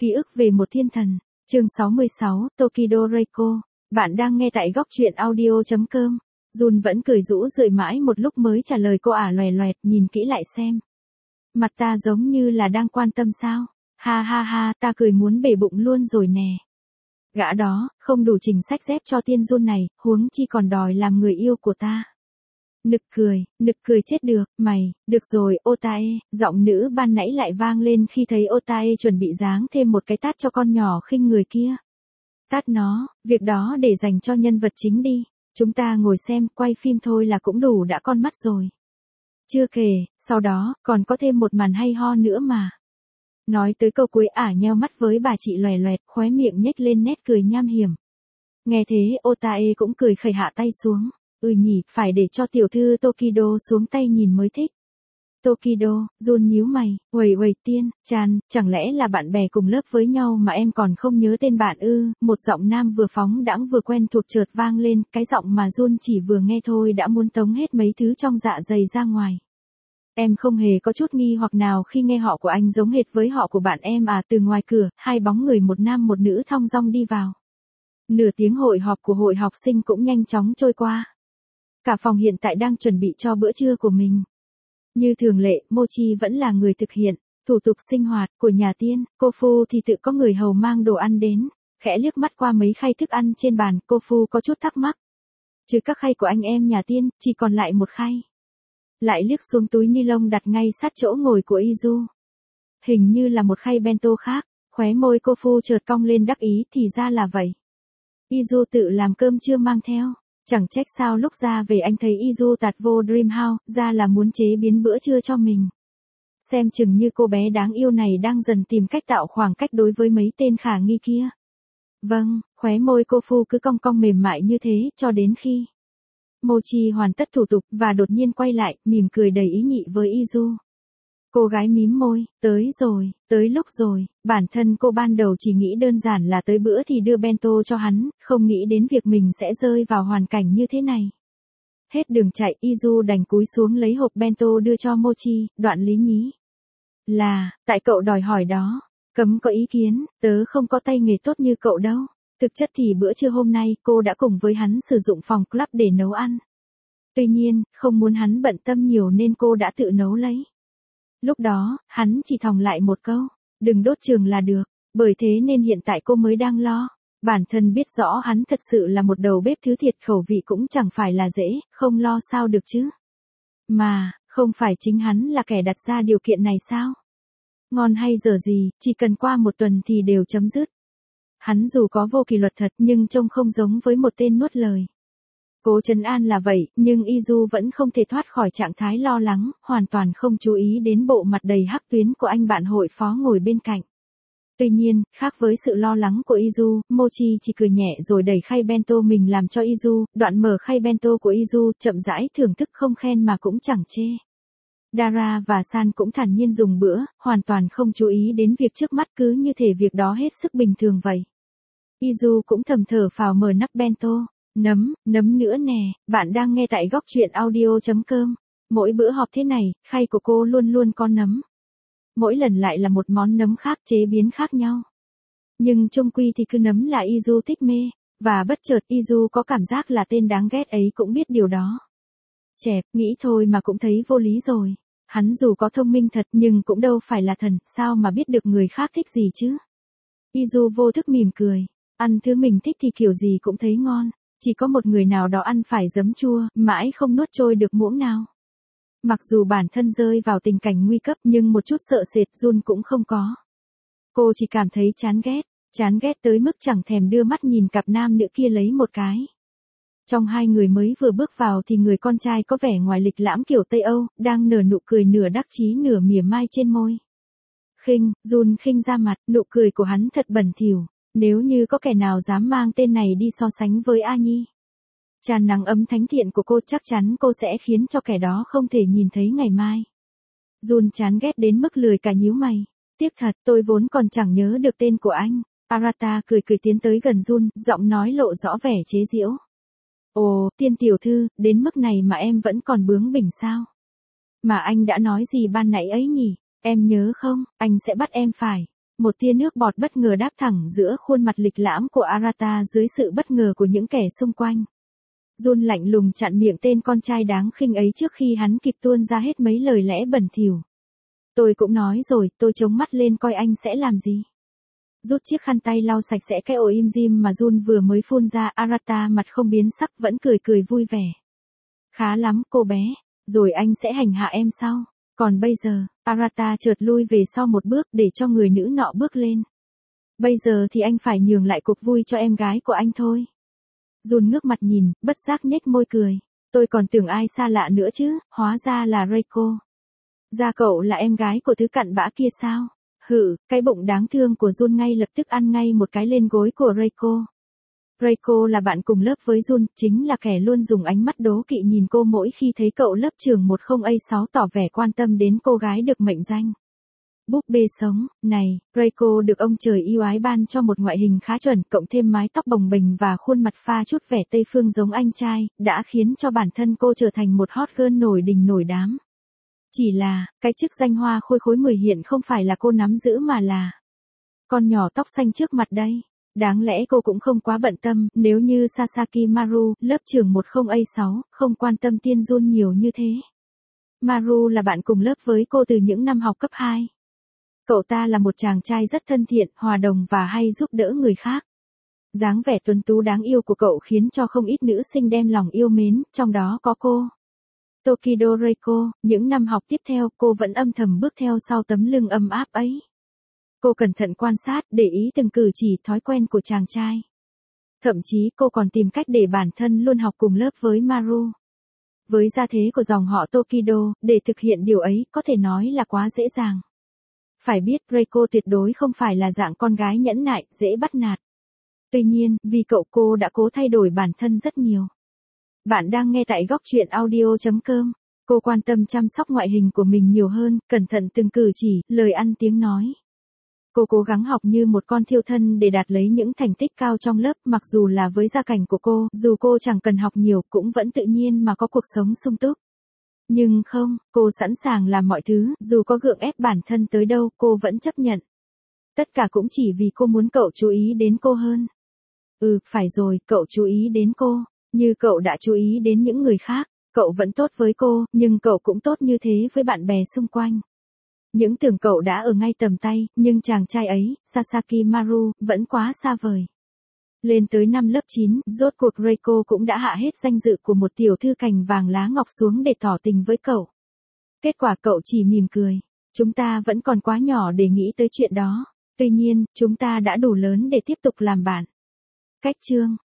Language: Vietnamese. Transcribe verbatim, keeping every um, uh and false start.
Ký ức về một thiên thần, chương sáu mươi sáu, Tokido Reiko. Bạn đang nghe tại góc truyện audio chấm com. Jun vẫn cười rũ rượi mãi một lúc mới trả lời cô ả loè loẹt, nhìn kỹ lại xem. Mặt ta giống như là đang quan tâm sao? Ha ha ha, ta cười muốn bể bụng luôn rồi nè. Gã đó, không đủ trình sách dép cho tiên Jun này, huống chi còn đòi làm người yêu của ta. Nực cười, nực cười chết được, mày, được rồi, Otae, giọng nữ ban nãy lại vang lên khi thấy Otae chuẩn bị giáng thêm một cái tát cho con nhỏ khinh người kia. Tát nó, việc đó để dành cho nhân vật chính đi, chúng ta ngồi xem, quay phim thôi là cũng đủ đã con mắt rồi. Chưa kể, sau đó, còn có thêm một màn hay ho nữa mà. Nói tới câu cuối ả nheo mắt với bà chị loè loẹt, khóe miệng nhếch lên nét cười nham hiểm. Nghe thế Otae cũng cười khẩy hạ tay xuống. Ừ nhỉ, phải để cho tiểu thư Tokido xuống tay nhìn mới thích. Tokido, Jun nhíu mày, uầy uầy tiên, Chan, chẳng lẽ là bạn bè cùng lớp với nhau mà em còn không nhớ tên bạn ư? Một giọng nam vừa phóng đãng vừa quen thuộc chợt vang lên, cái giọng mà Jun chỉ vừa nghe thôi đã muốn tống hết mấy thứ trong dạ dày ra ngoài. Em không hề có chút nghi hoặc nào khi nghe họ của anh giống hệt với họ của bạn em à. Từ ngoài cửa, hai bóng người một nam một nữ thong dong đi vào. Nửa tiếng hội họp của hội học sinh cũng nhanh chóng trôi qua. Cả phòng hiện tại đang chuẩn bị cho bữa trưa của mình. Như thường lệ, Mochi vẫn là người thực hiện thủ tục sinh hoạt của nhà tiên, cô Phu thì tự có người hầu mang đồ ăn đến. Khẽ liếc mắt qua mấy khay thức ăn trên bàn, cô Phu có chút thắc mắc. Trừ các khay của anh em nhà tiên, chỉ còn lại một khay. Lại liếc xuống túi ni lông đặt ngay sát chỗ ngồi của Izu. Hình như là một khay bento khác, khóe môi cô Phu chợt cong lên đắc ý, thì ra là vậy. Izu tự làm cơm chưa mang theo. Chẳng trách sao lúc ra về anh thấy Izu tạt vô Dream House, ra là muốn chế biến bữa trưa cho mình. Xem chừng như cô bé đáng yêu này đang dần tìm cách tạo khoảng cách đối với mấy tên khả nghi kia. Vâng, khóe môi cô Phu cứ cong cong mềm mại như thế, cho đến khi Mochi hoàn tất thủ tục, và đột nhiên quay lại, mỉm cười đầy ý nhị với Izu. Cô gái mím môi, tới rồi, tới lúc rồi, bản thân cô ban đầu chỉ nghĩ đơn giản là tới bữa thì đưa bento cho hắn, không nghĩ đến việc mình sẽ rơi vào hoàn cảnh như thế này. Hết đường chạy, Izu đành cúi xuống lấy hộp bento đưa cho Mochi, đoạn lý nhí. Là, tại cậu đòi hỏi đó, cấm có ý kiến, tớ không có tay nghề tốt như cậu đâu. Thực chất thì bữa trưa hôm nay cô đã cùng với hắn sử dụng phòng club để nấu ăn. Tuy nhiên, không muốn hắn bận tâm nhiều nên cô đã tự nấu lấy. Lúc đó, hắn chỉ thòng lại một câu, đừng đốt trường là được, bởi thế nên hiện tại cô mới đang lo. Bản thân biết rõ hắn thật sự là một đầu bếp thứ thiệt, khẩu vị cũng chẳng phải là dễ, không lo sao được chứ. Mà, không phải chính hắn là kẻ đặt ra điều kiện này sao? Ngon hay dở gì, chỉ cần qua một tuần thì đều chấm dứt. Hắn dù có vô kỷ luật thật nhưng trông không giống với một tên nuốt lời. Cố trấn an là vậy, nhưng Izu vẫn không thể thoát khỏi trạng thái lo lắng, hoàn toàn không chú ý đến bộ mặt đầy hắc tuyến của anh bạn hội phó ngồi bên cạnh. Tuy nhiên, khác với sự lo lắng của Izu, Mochi chỉ cười nhẹ rồi đẩy khay bento mình làm cho Izu, đoạn mở khay bento của Izu, chậm rãi thưởng thức không khen mà cũng chẳng chê. Dara và San cũng thản nhiên dùng bữa, hoàn toàn không chú ý đến việc trước mắt, cứ như thể việc đó hết sức bình thường vậy. Izu cũng thầm thở phào mở nắp bento. Nấm, nấm nữa nè, bạn đang nghe tại góc truyện audio chấm com. Mỗi bữa họp thế này, khay của cô luôn luôn có nấm. Mỗi lần lại là một món nấm khác, chế biến khác nhau. Nhưng chung quy thì cứ nấm là Izu thích mê, và bất chợt Izu có cảm giác là tên đáng ghét ấy cũng biết điều đó. Chẹp, nghĩ thôi mà cũng thấy vô lý rồi. Hắn dù có thông minh thật nhưng cũng đâu phải là thần, sao mà biết được người khác thích gì chứ. Izu vô thức mỉm cười, ăn thứ mình thích thì kiểu gì cũng thấy ngon. Chỉ có một người nào đó ăn phải giấm chua, mãi không nuốt trôi được muỗng nào. Mặc dù bản thân rơi vào tình cảnh nguy cấp nhưng một chút sợ sệt Jun cũng không có. Cô chỉ cảm thấy chán ghét, chán ghét tới mức chẳng thèm đưa mắt nhìn cặp nam nữ kia lấy một cái. Trong hai người mới vừa bước vào thì người con trai có vẻ ngoài lịch lãm kiểu Tây Âu, đang nở nụ cười nửa đắc chí nửa mỉa mai trên môi. Khinh, Jun khinh ra mặt, nụ cười của hắn thật bẩn thỉu. Nếu như có kẻ nào dám mang tên này đi so sánh với A Nhi, tràn nắng ấm thánh thiện của cô, chắc chắn cô sẽ khiến cho kẻ đó không thể nhìn thấy ngày mai. Jun chán ghét đến mức lười cả nhíu mày. Tiếc thật, tôi vốn còn chẳng nhớ được tên của anh. Arata cười cười tiến tới gần Jun, giọng nói lộ rõ vẻ chế giễu. Ồ, tiên tiểu thư, đến mức này mà em vẫn còn bướng bỉnh sao? Mà anh đã nói gì ban nãy ấy nhỉ? Em nhớ không, anh sẽ bắt em phải một tia nước bọt bất ngờ đáp thẳng giữa khuôn mặt lịch lãm của Arata dưới sự bất ngờ của những kẻ xung quanh. Jun lạnh lùng chặn miệng tên con trai đáng khinh ấy trước khi hắn kịp tuôn ra hết mấy lời lẽ bẩn thỉu. Tôi cũng nói rồi, tôi chống mắt lên coi anh sẽ làm gì. Rút chiếc khăn tay lau sạch sẽ cái ổ im dim mà Jun vừa mới phun ra. Arata mặt không biến sắc vẫn cười cười vui vẻ. Khá lắm cô bé, rồi anh sẽ hành hạ em sau. Còn bây giờ, Arata chợt lui về sau một bước để cho người nữ nọ bước lên. Bây giờ thì anh phải nhường lại cuộc vui cho em gái của anh thôi. Jun ngước mặt nhìn, bất giác nhếch môi cười. Tôi còn tưởng ai xa lạ nữa chứ, hóa ra là Reiko. Ra cậu là em gái của thứ cặn bã kia sao? Hự, cái bụng đáng thương của Jun ngay lập tức ăn ngay một cái lên gối của Reiko. Reiko là bạn cùng lớp với Jun, chính là kẻ luôn dùng ánh mắt đố kỵ nhìn cô mỗi khi thấy cậu lớp trường mười A sáu tỏ vẻ quan tâm đến cô gái được mệnh danh búp bê sống. Này, Reiko được ông trời yêu ái ban cho một ngoại hình khá chuẩn, cộng thêm mái tóc bồng bềnh và khuôn mặt pha chút vẻ Tây phương giống anh trai, đã khiến cho bản thân cô trở thành một hot girl nổi đình nổi đám. Chỉ là, cái chức danh hoa khôi khối mười hiện không phải là cô nắm giữ mà là con nhỏ tóc xanh trước mặt đây. Đáng lẽ cô cũng không quá bận tâm, nếu như Sasaki Maru, lớp trưởng mười A sáu, không quan tâm Tiên Jun nhiều như thế. Maru là bạn cùng lớp với cô từ những năm học cấp hai. Cậu ta là một chàng trai rất thân thiện, hòa đồng và hay giúp đỡ người khác. Dáng vẻ tuấn tú đáng yêu của cậu khiến cho không ít nữ sinh đem lòng yêu mến, trong đó có cô. Tokido Reiko, những năm học tiếp theo cô vẫn âm thầm bước theo sau tấm lưng ấm áp ấy. Cô cẩn thận quan sát, để ý từng cử chỉ, thói quen của chàng trai. Thậm chí cô còn tìm cách để bản thân luôn học cùng lớp với Maru. Với gia thế của dòng họ Tokido, để thực hiện điều ấy có thể nói là quá dễ dàng. Phải biết Reiko tuyệt đối không phải là dạng con gái nhẫn nại, dễ bắt nạt. Tuy nhiên, vì cậu cô đã cố thay đổi bản thân rất nhiều. Bạn đang nghe tại góc truyện audio chấm com. Cô quan tâm chăm sóc ngoại hình của mình nhiều hơn, cẩn thận từng cử chỉ, lời ăn tiếng nói. Cô cố gắng học như một con thiêu thân để đạt lấy những thành tích cao trong lớp, mặc dù là với gia cảnh của cô, dù cô chẳng cần học nhiều cũng vẫn tự nhiên mà có cuộc sống sung túc. Nhưng không, cô sẵn sàng làm mọi thứ, dù có gượng ép bản thân tới đâu, cô vẫn chấp nhận. Tất cả cũng chỉ vì cô muốn cậu chú ý đến cô hơn. Ừ, phải rồi, cậu chú ý đến cô, như cậu đã chú ý đến những người khác. Cậu vẫn tốt với cô, nhưng cậu cũng tốt như thế với bạn bè xung quanh. Những tưởng cậu đã ở ngay tầm tay, nhưng chàng trai ấy, Sasaki Maru, vẫn quá xa vời. Lên tới năm lớp chín, rốt cuộc Reiko cũng đã hạ hết danh dự của một tiểu thư cành vàng lá ngọc xuống để tỏ tình với cậu. Kết quả cậu chỉ mỉm cười. Chúng ta vẫn còn quá nhỏ để nghĩ tới chuyện đó. Tuy nhiên, chúng ta đã đủ lớn để tiếp tục làm bạn. Cách chương